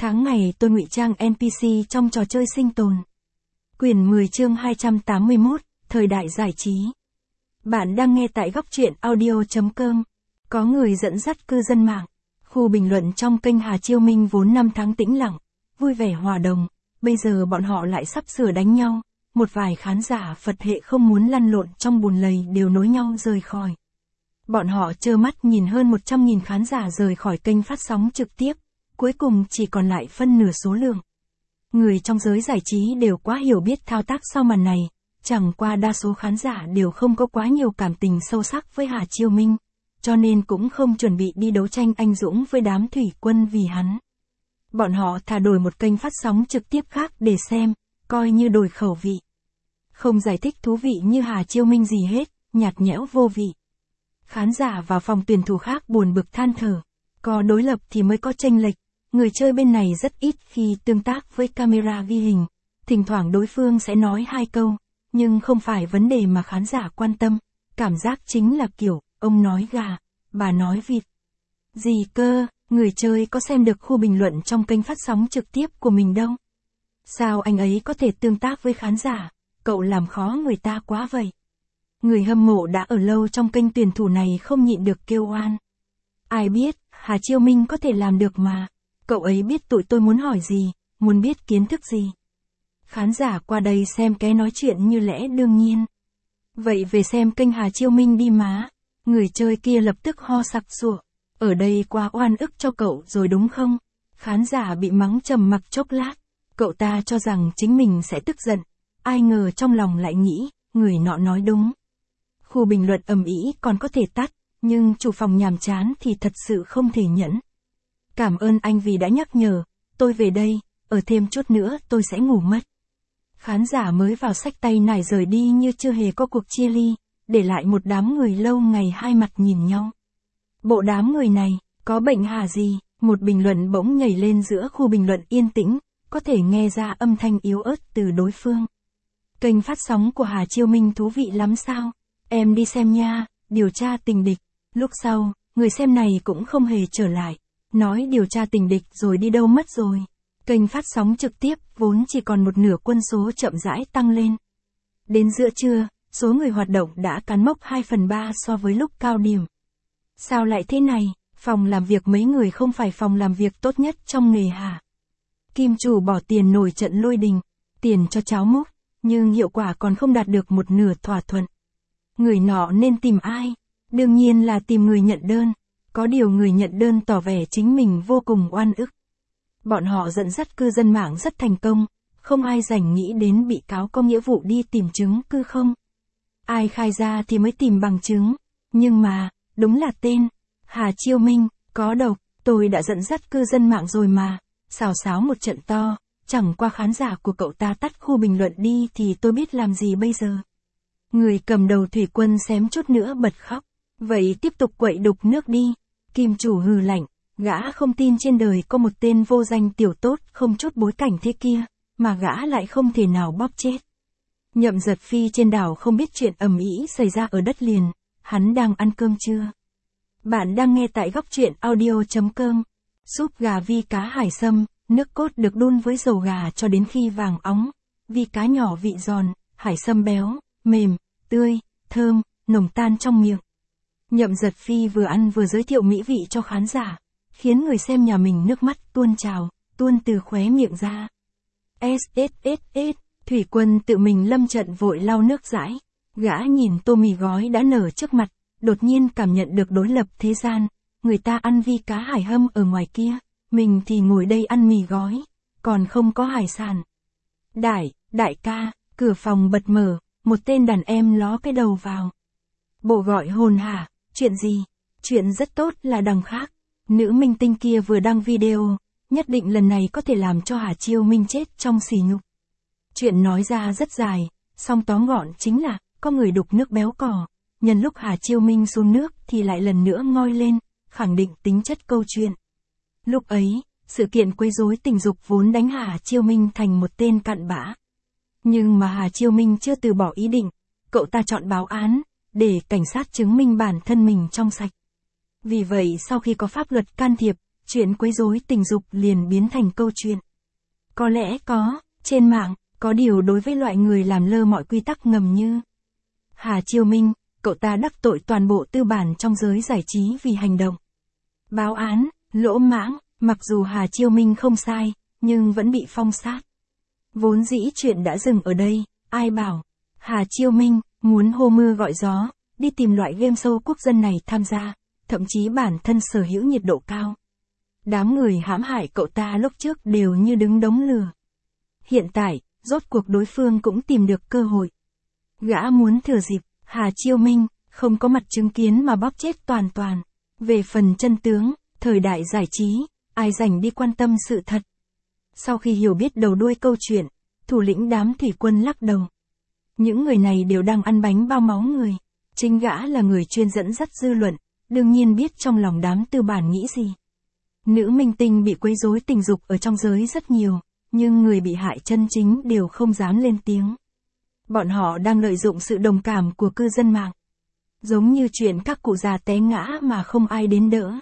Tháng ngày tôi ngụy trang NPC trong trò chơi sinh tồn. Quyển 10 chương 281, Thời đại giải trí. Bạn đang nghe tại góc truyện audio.com. Có người dẫn dắt cư dân mạng. Khu bình luận trong kênh Hà Chiêu Minh vốn 5 tháng tĩnh lặng, vui vẻ hòa đồng, bây giờ bọn họ lại sắp sửa đánh nhau. Một vài khán giả Phật hệ không muốn lăn lộn trong bùn lầy đều nối nhau rời khỏi. Bọn họ trơ mắt nhìn hơn 100.000 khán giả rời khỏi kênh phát sóng trực tiếp, cuối cùng chỉ còn lại phân nửa số lượng. Người trong giới giải trí đều quá hiểu biết thao tác sau màn này, chẳng qua đa số khán giả đều không có quá nhiều cảm tình sâu sắc với Hà Chiêu Minh, cho nên cũng không chuẩn bị đi đấu tranh anh dũng với đám thủy quân vì hắn. Bọn họ thà đổi một kênh phát sóng trực tiếp khác để xem, coi như đổi khẩu vị. Không giải thích thú vị như Hà Chiêu Minh gì hết, nhạt nhẽo vô vị. Khán giả vào phòng tuyển thủ khác buồn bực than thở, có đối lập thì mới có chênh lệch, người chơi bên này rất ít khi tương tác với camera ghi hình, thỉnh thoảng đối phương sẽ nói 2 câu, nhưng không phải vấn đề mà khán giả quan tâm, cảm giác chính là kiểu, ông nói gà, bà nói vịt. Gì cơ, người chơi có xem được khu bình luận trong kênh phát sóng trực tiếp của mình đâu. Sao anh ấy có thể tương tác với khán giả, cậu làm khó người ta quá vậy. Người hâm mộ đã ở lâu trong kênh tuyển thủ này không nhịn được kêu oan. Ai biết, Hà Chiêu Minh có thể làm được mà. Cậu ấy biết tụi tôi muốn hỏi gì, muốn biết kiến thức gì. Khán giả qua đây xem cái nói chuyện như lẽ đương nhiên. Vậy về xem kênh Hà Chiêu Minh đi má. Người chơi kia lập tức ho sặc sụa. Ở đây quá oan ức cho cậu rồi đúng không? Khán giả bị mắng trầm mặc chốc lát. Cậu ta cho rằng chính mình sẽ tức giận. Ai ngờ trong lòng lại nghĩ, người nọ nói đúng. Khu bình luận ầm ĩ còn có thể tắt, nhưng chủ phòng nhàm chán thì thật sự không thể nhẫn. Cảm ơn anh vì đã nhắc nhở, tôi về đây, ở thêm chút nữa tôi sẽ ngủ mất. Khán giả mới vào xách tay nải rời đi như chưa hề có cuộc chia ly, để lại một đám người lâu ngày hai mặt nhìn nhau. Bộ đám người này, có bệnh hả gì? Một bình luận bỗng nhảy lên giữa khu bình luận yên tĩnh, có thể nghe ra âm thanh yếu ớt từ đối phương. Kênh phát sóng của Hà Chiêu Minh thú vị lắm sao? Em đi xem nha, điều tra tình địch. Lúc sau, người xem này cũng không hề trở lại. Nói điều tra tình địch rồi đi đâu mất rồi. Kênh phát sóng trực tiếp vốn chỉ còn một nửa quân số chậm rãi tăng lên. Đến giữa trưa, số người hoạt động đã cán mốc 2/3 so với lúc cao điểm. Sao lại thế này? Phòng làm việc mấy người không phải phòng làm việc tốt nhất trong nghề hả? Kim chủ bỏ tiền nổi trận lôi đình, tiền cho cháo múc, nhưng hiệu quả còn không đạt được một nửa thỏa thuận. Người nọ nên tìm ai? Đương nhiên là tìm người nhận đơn. Có điều người nhận đơn tỏ vẻ chính mình vô cùng oan ức. Bọn họ dẫn dắt cư dân mạng rất thành công, không ai rảnh nghĩ đến bị cáo có nghĩa vụ đi tìm chứng cứ không. Ai khai ra thì mới tìm bằng chứng, nhưng mà, đúng là tên, Hà Chiêu Minh, có độc, tôi đã dẫn dắt cư dân mạng rồi mà, xào xáo một trận to, chẳng qua khán giả của cậu ta tắt khu bình luận đi thì tôi biết làm gì bây giờ. Người cầm đầu thủy quân xém chút nữa bật khóc, vậy tiếp tục quậy đục nước đi. Kim chủ hừ lạnh, gã không tin trên đời có một tên vô danh tiểu tốt không chút bối cảnh thế kia, mà gã lại không thể nào bóp chết. Nhậm Giật Phi trên đảo không biết chuyện ầm ĩ xảy ra ở đất liền, hắn đang ăn cơm chưa? Bạn đang nghe tại góc truyện audio.com. Súp gà vi cá hải sâm, nước cốt được đun với dầu gà cho đến khi vàng óng, vi cá nhỏ vị giòn, hải sâm béo, mềm, tươi, thơm, nồng tan trong miệng. Nhậm Giật Phi vừa ăn vừa giới thiệu mỹ vị cho khán giả, khiến người xem nhà mình nước mắt tuôn trào, tuôn từ khóe miệng ra. SSSS, thủy quân tự mình lâm trận vội lau nước dãi, gã nhìn tô mì gói đã nở trước mặt, đột nhiên cảm nhận được đối lập thế gian, người ta ăn vi cá hải hâm ở ngoài kia, mình thì ngồi đây ăn mì gói, còn không có hải sản. Đại ca, cửa phòng bật mở, một tên đàn em ló cái đầu vào. Bộ gọi hồn hả? Chuyện gì? Chuyện rất tốt là đằng khác. Nữ minh tinh kia vừa đăng video, nhất định lần này có thể làm cho Hà Chiêu Minh chết trong sỉ nhục. Chuyện nói ra rất dài, song tóm gọn chính là, có người đục nước béo cò, nhân lúc Hà Chiêu Minh xuống nước thì lại lần nữa ngoi lên, khẳng định tính chất câu chuyện. Lúc ấy, sự kiện quấy rối tình dục vốn đánh Hà Chiêu Minh thành một tên cặn bã. Nhưng mà Hà Chiêu Minh chưa từ bỏ ý định, cậu ta chọn báo án, để cảnh sát chứng minh bản thân mình trong sạch. Vì vậy sau khi có pháp luật can thiệp, chuyện quấy rối tình dục liền biến thành câu chuyện. Có lẽ có, trên mạng, có điều đối với loại người làm lơ mọi quy tắc ngầm như Hà Chiêu Minh, cậu ta đắc tội toàn bộ tư bản trong giới giải trí vì hành động báo án, lỗ mãng, mặc dù Hà Chiêu Minh không sai, nhưng vẫn bị phong sát. Vốn dĩ chuyện đã dừng ở đây, ai bảo Hà Chiêu Minh muốn hô mưa gọi gió, đi tìm loại game show quốc dân này tham gia, thậm chí bản thân sở hữu nhiệt độ cao. Đám người hãm hại cậu ta lúc trước đều như đứng đống lửa. Hiện tại, rốt cuộc đối phương cũng tìm được cơ hội. Gã muốn thừa dịp, Hà Chiêu Minh, không có mặt chứng kiến mà bóp chết toàn toàn. Về phần chân tướng, thời đại giải trí, ai rảnh đi quan tâm sự thật. Sau khi hiểu biết đầu đuôi câu chuyện, thủ lĩnh đám thủy quân lắc đầu. Những người này đều đang ăn bánh bao máu người. Chính gã là người chuyên dẫn dắt dư luận, đương nhiên biết trong lòng đám tư bản nghĩ gì. Nữ minh tinh bị quấy rối tình dục ở trong giới rất nhiều, nhưng người bị hại chân chính đều không dám lên tiếng. Bọn họ đang lợi dụng sự đồng cảm của cư dân mạng. Giống như chuyện các cụ già té ngã mà không ai đến đỡ.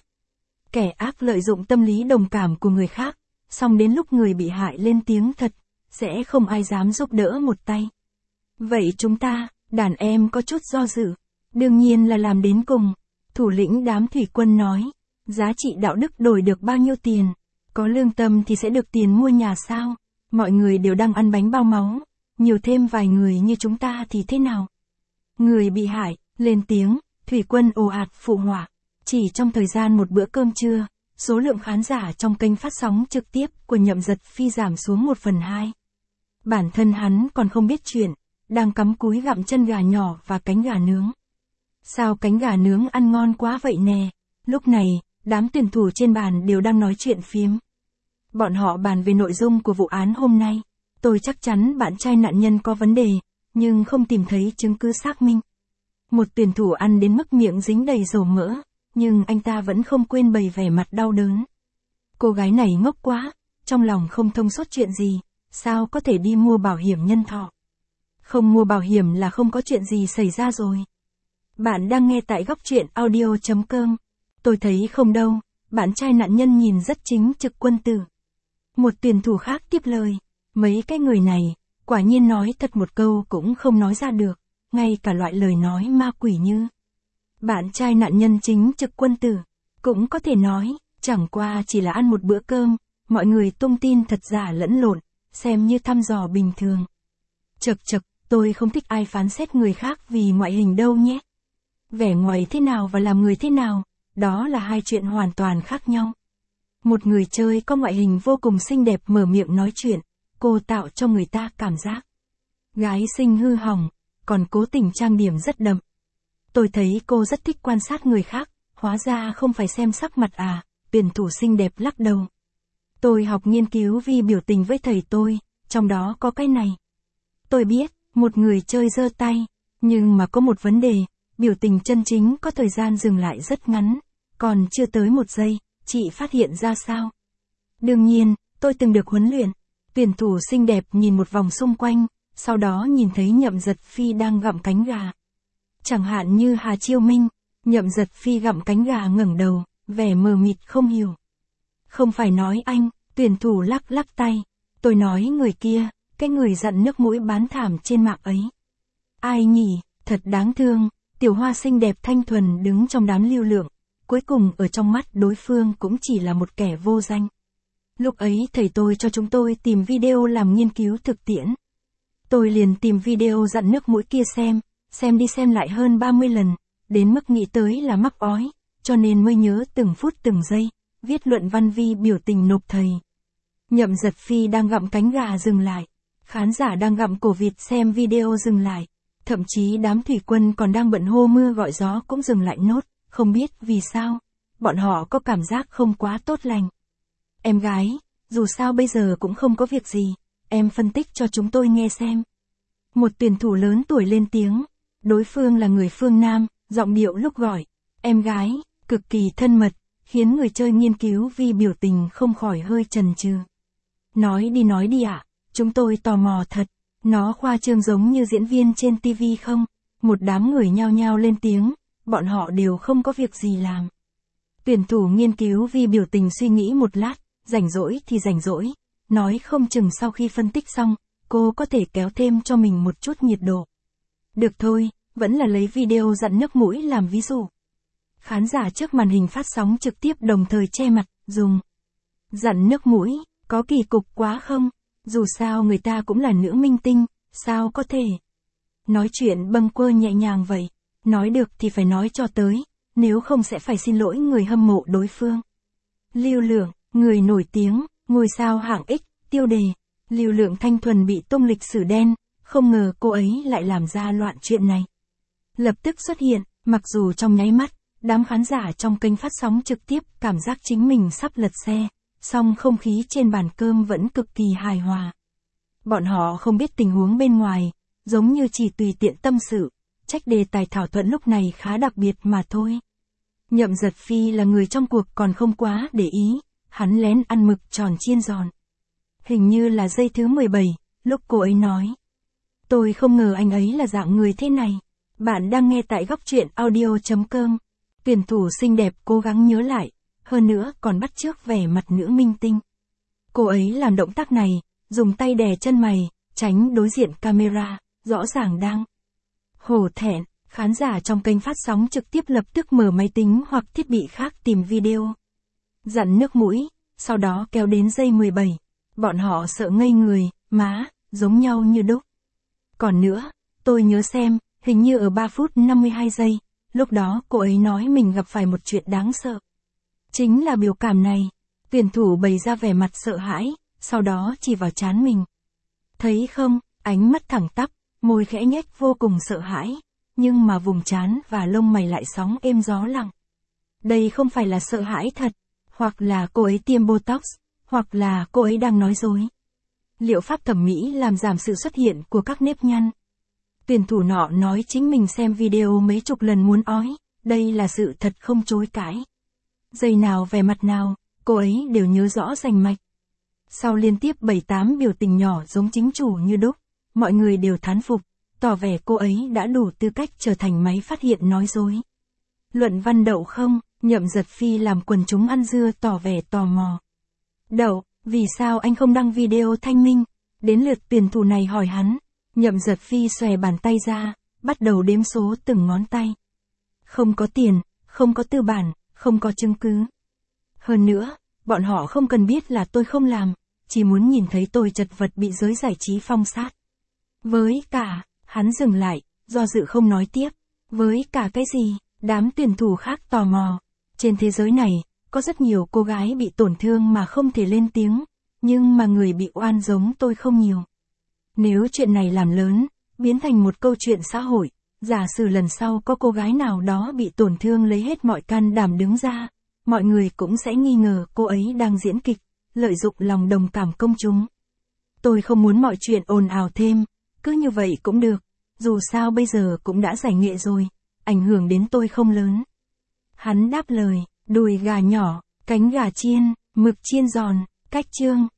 Kẻ ác lợi dụng tâm lý đồng cảm của người khác, xong đến lúc người bị hại lên tiếng thật, sẽ không ai dám giúp đỡ một tay. Vậy chúng ta, đàn em có chút do dự, đương nhiên là làm đến cùng. Thủ lĩnh đám thủy quân nói, giá trị đạo đức đổi được bao nhiêu tiền, có lương tâm thì sẽ được tiền mua nhà sao, mọi người đều đang ăn bánh bao máu, nhiều thêm vài người như chúng ta thì thế nào? Người bị hại, lên tiếng, thủy quân ồ ạt phụ họa, chỉ trong thời gian một bữa cơm trưa, số lượng khán giả trong kênh phát sóng trực tiếp của Nhậm Giật Phi giảm xuống 1/2. Bản thân hắn còn không biết chuyện, đang cắm cúi gặm chân gà nhỏ và cánh gà nướng. Sao cánh gà nướng ăn ngon quá vậy nè? Lúc này, đám tuyển thủ trên bàn đều đang nói chuyện phiếm. Bọn họ bàn về nội dung của vụ án hôm nay. Tôi chắc chắn bạn trai nạn nhân có vấn đề, nhưng không tìm thấy chứng cứ xác minh. Một tuyển thủ ăn đến mức miệng dính đầy dầu mỡ, nhưng anh ta vẫn không quên bày vẻ mặt đau đớn. Cô gái này ngốc quá, trong lòng không thông suốt chuyện gì, sao có thể đi mua bảo hiểm nhân thọ? Không mua bảo hiểm là không có chuyện gì xảy ra rồi. Bạn đang nghe tại góc truyện audio.com. Tôi thấy không đâu, bạn trai nạn nhân nhìn rất chính trực quân tử. Một tuyển thủ khác tiếp lời, mấy cái người này, quả nhiên nói thật một câu cũng không nói ra được, ngay cả loại lời nói ma quỷ như bạn trai nạn nhân chính trực quân tử, cũng có thể nói, chẳng qua chỉ là ăn một bữa cơm, mọi người tung tin thật giả lẫn lộn, xem như thăm dò bình thường. Chậc chậc, tôi không thích ai phán xét người khác vì ngoại hình đâu nhé. Vẻ ngoài thế nào và làm người thế nào, đó là hai chuyện hoàn toàn khác nhau. Một người chơi có ngoại hình vô cùng xinh đẹp mở miệng nói chuyện, cô tạo cho người ta cảm giác gái xinh hư hỏng, còn cố tình trang điểm rất đậm. Tôi thấy cô rất thích quan sát người khác, hóa ra không phải xem sắc mặt à, tuyển thủ xinh đẹp lắc đầu. Tôi học nghiên cứu vi biểu tình với thầy tôi, trong đó có cái này. Tôi biết, một người chơi giơ tay, nhưng mà có một vấn đề, biểu tình chân chính có thời gian dừng lại rất ngắn, còn chưa tới 1 giây, chị phát hiện ra sao? Đương nhiên, tôi từng được huấn luyện. Tuyển thủ xinh đẹp nhìn một vòng xung quanh, sau đó nhìn thấy Nhậm Giật Phi đang gặm cánh gà. Chẳng hạn như Hà Chiêu Minh, Nhậm Giật Phi gặm cánh gà ngẩng đầu, vẻ mờ mịt không hiểu. Không phải nói anh, tuyển thủ lắc lắc tay. Tôi nói người kia, cái người dặn nước mũi bán thảm trên mạng ấy. Ai nhỉ, thật đáng thương, tiểu hoa xinh đẹp thanh thuần đứng trong đám lưu lượng, cuối cùng ở trong mắt đối phương cũng chỉ là một kẻ vô danh. Lúc ấy thầy tôi cho chúng tôi tìm video làm nghiên cứu thực tiễn. Tôi liền tìm video dặn nước mũi kia xem đi xem lại hơn 30 lần, đến mức nghĩ tới là mắc ói, cho nên mới nhớ từng phút từng giây, viết luận văn vi biểu tình nộp thầy. Nhậm Giật Phi đang gặm cánh gà dừng lại, khán giả đang gặm cổ vịt xem video dừng lại, thậm chí đám thủy quân còn đang bận hô mưa gọi gió cũng dừng lại nốt, không biết vì sao, bọn họ có cảm giác không quá tốt lành. Em gái, dù sao bây giờ cũng không có việc gì, em phân tích cho chúng tôi nghe xem. Một tuyển thủ lớn tuổi lên tiếng, đối phương là người phương Nam, giọng điệu lúc gọi, em gái, cực kỳ thân mật, khiến người chơi nghiên cứu vi biểu tình không khỏi hơi chần chừ. Nói đi ạ, chúng tôi tò mò thật, nó khoa trương giống như diễn viên trên TV không? Một đám người nhao nhao lên tiếng, bọn họ đều không có việc gì làm. Tuyển thủ nghiên cứu vì biểu tình suy nghĩ một lát, rảnh rỗi thì rảnh rỗi, nói không chừng sau khi phân tích xong, cô có thể kéo thêm cho mình một chút nhiệt độ. Được thôi, vẫn là lấy video dặn nước mũi làm ví dụ. Khán giả trước màn hình phát sóng trực tiếp đồng thời che mặt, dùng dặn nước mũi, có kỳ cục quá không? Dù sao người ta cũng là nữ minh tinh, sao có thể nói chuyện bâng quơ nhẹ nhàng vậy? Nói được thì phải nói cho tới, nếu không sẽ phải xin lỗi người hâm mộ đối phương. Lưu Lượng, người nổi tiếng, ngôi sao hạng X, tiêu đề. Lưu Lượng thanh thuần bị tung lịch sử đen, không ngờ cô ấy lại làm ra loạn chuyện này. Lập tức xuất hiện, mặc dù trong nháy mắt, đám khán giả trong kênh phát sóng trực tiếp cảm giác chính mình sắp lật xe, song không khí trên bàn cơm vẫn cực kỳ hài hòa. Bọn họ không biết tình huống bên ngoài, giống như chỉ tùy tiện tâm sự, trách đề tài thảo luận lúc này khá đặc biệt mà thôi. Nhậm Giật Phi là người trong cuộc còn không quá để ý, hắn lén ăn mực tròn chiên giòn. Hình như là giây thứ 17, lúc cô ấy nói. Tôi không ngờ anh ấy là dạng người thế này. Bạn đang nghe tại góc truyện audio.com. Tuyển thủ xinh đẹp cố gắng nhớ lại, hơn nữa còn bắt chước vẻ mặt nữ minh tinh. Cô ấy làm động tác này, dùng tay đè chân mày, tránh đối diện camera, rõ ràng đang hổ thẹn. Khán giả trong kênh phát sóng trực tiếp lập tức mở máy tính hoặc thiết bị khác tìm video dặn nước mũi, sau đó kéo đến giây 17. Bọn họ sợ ngây người, má, giống nhau như đúc. Còn nữa, tôi nhớ xem, hình như ở 3 phút 52 giây, lúc đó cô ấy nói mình gặp phải một chuyện đáng sợ. Chính là biểu cảm này, tuyển thủ bày ra vẻ mặt sợ hãi, sau đó chỉ vào trán mình. Thấy không, ánh mắt thẳng tắp, môi khẽ nhếch vô cùng sợ hãi, nhưng mà vùng trán và lông mày lại sóng êm gió lặng. Đây không phải là sợ hãi thật, hoặc là cô ấy tiêm Botox, hoặc là cô ấy đang nói dối. Liệu pháp thẩm mỹ làm giảm sự xuất hiện của các nếp nhăn? Tuyển thủ nọ nói chính mình xem video mấy chục lần muốn ói, đây là sự thật không chối cãi. Giây nào vẻ mặt nào, cô ấy đều nhớ rõ rành mạch. Sau liên tiếp 7-8 biểu tình nhỏ giống chính chủ như đúc, mọi người đều thán phục, tỏ vẻ cô ấy đã đủ tư cách trở thành máy phát hiện nói dối. Luận văn đậu không? Nhậm Giật Phi làm quần chúng ăn dưa tỏ vẻ tò mò. Đậu, vì sao anh không đăng video thanh minh? Đến lượt tuyển thủ này hỏi hắn. Nhậm Giật Phi xòe bàn tay ra, bắt đầu đếm số từng ngón tay. Không có tiền, không có tư bản, không có chứng cứ. Hơn nữa, bọn họ không cần biết là tôi không làm, chỉ muốn nhìn thấy tôi chật vật bị giới giải trí phong sát. Với cả, hắn dừng lại, do dự không nói tiếp. Với cả cái gì? Đám tuyển thủ khác tò mò. Trên thế giới này, có rất nhiều cô gái bị tổn thương mà không thể lên tiếng, nhưng mà người bị oan giống tôi không nhiều. Nếu chuyện này làm lớn, biến thành một câu chuyện xã hội, giả sử lần sau có cô gái nào đó bị tổn thương lấy hết mọi can đảm đứng ra, mọi người cũng sẽ nghi ngờ cô ấy đang diễn kịch, lợi dụng lòng đồng cảm công chúng. Tôi không muốn mọi chuyện ồn ào thêm, cứ như vậy cũng được, dù sao bây giờ cũng đã giải nghệ rồi, ảnh hưởng đến tôi không lớn. Hắn đáp lời, đùi gà nhỏ, cánh gà chiên, mực chiên giòn, cách chương.